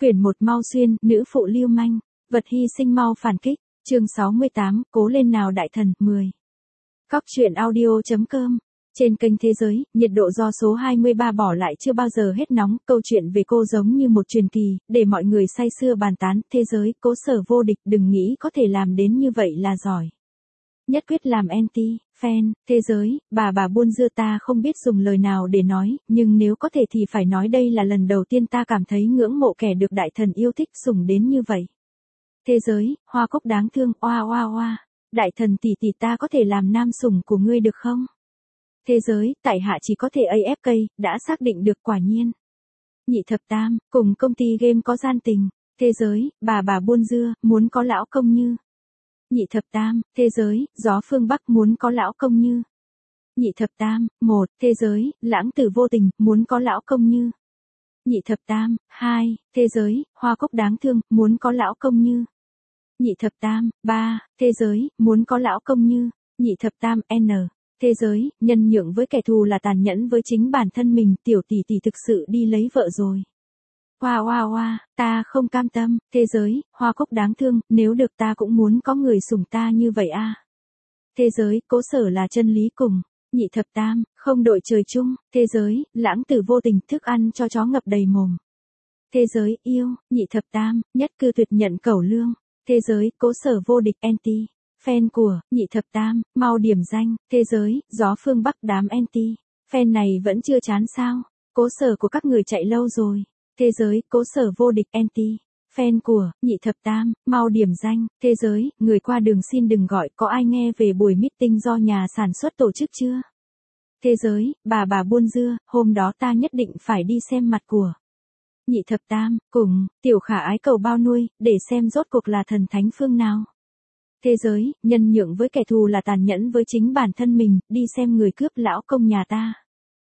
Quyển 1 Mau Xuyên, nữ phụ lưu manh, vật hy sinh mau phản kích, chương 68, cố lên nào đại thần, 10. Góc truyện audio.com. Trên kênh Thế Giới, nhiệt độ do số 23 bỏ lại chưa bao giờ hết nóng, câu chuyện về cô giống như một truyền kỳ, để mọi người say sưa bàn tán, Thế Giới, Cố Sở vô địch, đừng nghĩ có thể làm đến như vậy là giỏi. Nhất quyết làm anti, fan, Thế Giới, bà buôn dưa ta không biết dùng lời nào để nói, nhưng nếu có thể thì phải nói đây là lần đầu tiên ta cảm thấy ngưỡng mộ kẻ được đại thần yêu thích sủng đến như vậy. Thế Giới, Hoa Cúc đáng thương, oa oa oa, đại thần tỷ tỷ ta có thể làm nam sủng của ngươi được không? Thế Giới, tại hạ chỉ có thể AFK, đã xác định được quả nhiên. Nhị thập tam, cùng công ty game có gian tình. Thế Giới, bà buôn dưa, muốn có lão công như. Nhị thập tam, Thế Giới, gió phương Bắc muốn có lão công như. Nhị thập tam, 1, Thế Giới, lãng tử vô tình, muốn có lão công như. Nhị thập tam, 2, Thế Giới, Hoa Cúc đáng thương, muốn có lão công như. Nhị thập tam, 3, Thế Giới, muốn có lão công như. Nhị thập tam, N. Thế Giới, nhân nhượng với kẻ thù là tàn nhẫn với chính bản thân mình, tiểu tỷ tỷ thực sự đi lấy vợ rồi. Hoa hoa hoa, ta không cam tâm, Thế Giới, Hoa Cúc đáng thương, nếu được ta cũng muốn có người sủng ta như vậy a. Thế Giới, Cố Sở là chân lý cùng. Nhị thập tam, không đội trời chung. Thế Giới, lãng tử vô tình, thức ăn cho chó ngập đầy mồm. Thế Giới, yêu. Nhị thập tam, nhất cư tuyệt nhận cẩu lương. Thế Giới, Cố Sở vô địch anti. Fan của, nhị thập tam, mau điểm danh. Thế Giới, gió phương Bắc đám anti. Fan này vẫn chưa chán sao? Cố Sở của các người chạy lâu rồi. Thế Giới, Cố Sở vô địch anti. Fan của, nhị thập tam, mau điểm danh. Thế Giới, người qua đường xin đừng gọi, có ai nghe về buổi meeting do nhà sản xuất tổ chức chưa? Thế Giới, bà buôn dưa, hôm đó ta nhất định phải đi xem mặt của. Nhị thập tam, cùng, tiểu khả ái cầu bao nuôi, để xem rốt cuộc là thần thánh phương nào. Thế Giới, nhân nhượng với kẻ thù là tàn nhẫn với chính bản thân mình, đi xem người cướp lão công nhà ta.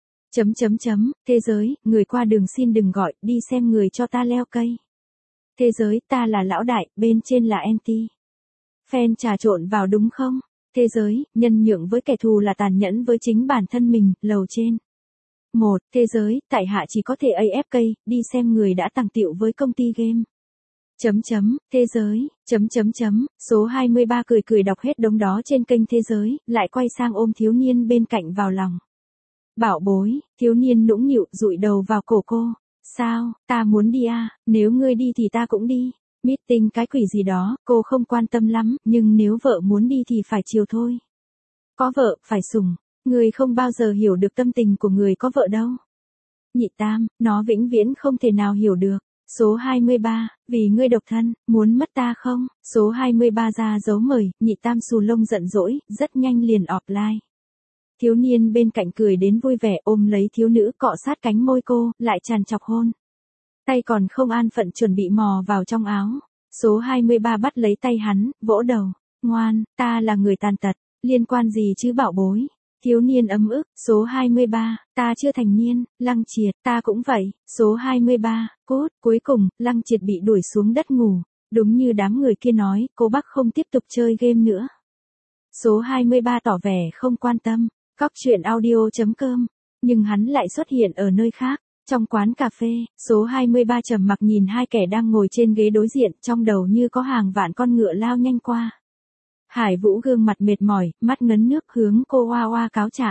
Thế Giới, người qua đường xin đừng gọi, đi xem người cho ta leo cây. Thế Giới, ta là lão đại, bên trên là anti. Fan trà trộn vào đúng không? Thế Giới, nhân nhượng với kẻ thù là tàn nhẫn với chính bản thân mình, lầu trên. 1. Thế Giới, tại hạ chỉ có thể AFK, đi xem người đã tàng tiệu với công ty game. Thế Giới, số 23 cười đọc hết đống đó trên kênh Thế Giới, lại quay sang ôm thiếu niên bên cạnh vào lòng. Bảo bối, thiếu niên nũng nịu dụi đầu vào cổ cô. Sao, ta muốn đi à, nếu ngươi đi thì ta cũng đi. Meeting cái quỷ gì đó, cô không quan tâm lắm, nhưng nếu vợ muốn đi thì phải chiều thôi. Có vợ, phải sủng, ngươi không bao giờ hiểu được tâm tình của người có vợ đâu. Nhị tam, nó vĩnh viễn không thể nào hiểu được. Số 23, vì ngươi độc thân, muốn mất ta không? Số 23 ra dấu mời, nhị tam xù lông giận dỗi, rất nhanh liền offline. Thiếu niên bên cạnh cười đến vui vẻ ôm lấy thiếu nữ cọ sát cánh môi cô, lại tràn chọc hôn. Tay còn không an phận chuẩn bị mò vào trong áo. Số 23 bắt lấy tay hắn, vỗ đầu. Ngoan, ta là người tàn tật, liên quan gì chứ bảo bối. Thiếu niên ấm ức, số 23, ta chưa thành niên, Lăng Triệt, ta cũng vậy, số 23, cút, cuối cùng, Lăng Triệt bị đuổi xuống đất ngủ, đúng như đám người kia nói, cô bác không tiếp tục chơi game nữa. Số 23 tỏ vẻ không quan tâm, góc truyện audio.com, nhưng hắn lại xuất hiện ở nơi khác, trong quán cà phê, số 23 trầm mặc nhìn hai kẻ đang ngồi trên ghế đối diện, trong đầu như có hàng vạn con ngựa lao nhanh qua. Hải Vũ gương mặt mệt mỏi, mắt ngấn nước hướng cô oa oa cáo trạng.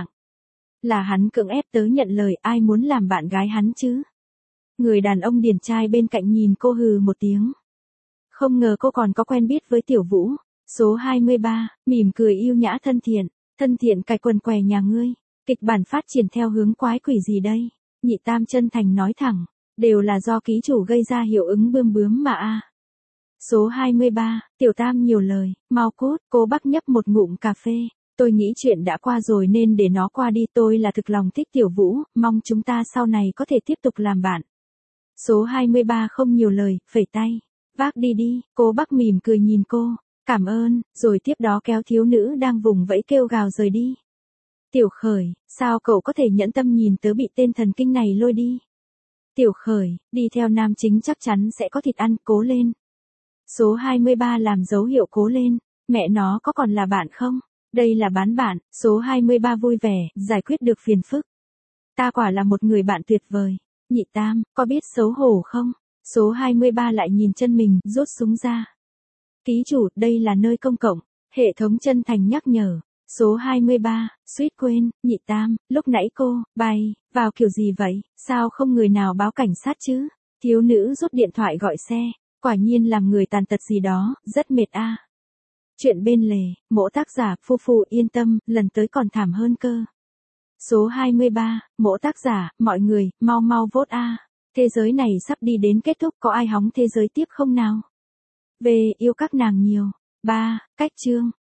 Là hắn cưỡng ép tớ nhận lời, ai muốn làm bạn gái hắn chứ? Người đàn ông điển trai bên cạnh nhìn cô hừ một tiếng. Không ngờ cô còn có quen biết với Tiểu Vũ. Số 23, mỉm cười yêu nhã thân thiện cài quần què nhà ngươi. Kịch bản phát triển theo hướng quái quỷ gì đây? Nhị tam chân thành nói thẳng, đều là do ký chủ gây ra hiệu ứng bươm bướm mà a. Số 23, tiểu tam nhiều lời, mau cút, cô bác nhấp một ngụm cà phê. Tôi nghĩ chuyện đã qua rồi nên để nó qua đi, tôi là thực lòng thích Tiểu Vũ, mong chúng ta sau này có thể tiếp tục làm bạn. Số 23 không nhiều lời, phẩy tay, vác đi đi, cô bác mỉm cười nhìn cô, cảm ơn, rồi tiếp đó kéo thiếu nữ đang vùng vẫy kêu gào rời đi. Tiểu Khởi, sao cậu có thể nhẫn tâm nhìn tớ bị tên thần kinh này lôi đi? Tiểu Khởi, đi theo nam chính chắc chắn sẽ có thịt ăn, cố lên. Số 23 làm dấu hiệu cố lên, mẹ nó có còn là bạn không? Đây là bán bạn, số 23 vui vẻ, giải quyết được phiền phức. Ta quả là một người bạn tuyệt vời. Nhị tam, có biết xấu hổ không? Số 23 lại nhìn chân mình, rút súng ra. Ký chủ, đây là nơi công cộng. Hệ thống chân thành nhắc nhở. Số 23, suýt quên, nhị tam, lúc nãy cô, bay, vào kiểu gì vậy, sao không người nào báo cảnh sát chứ? Thiếu nữ rút điện thoại gọi xe, quả nhiên làm người tàn tật gì đó, rất mệt a. Chuyện bên lề, mỗ tác giả, phu yên tâm, lần tới còn thảm hơn cơ. Số 23, mỗ tác giả, mọi người, mau mau vote a. Thế giới này sắp đi đến kết thúc, có ai hóng thế giới tiếp không nào? Về, yêu các nàng nhiều. 3. Cách chương.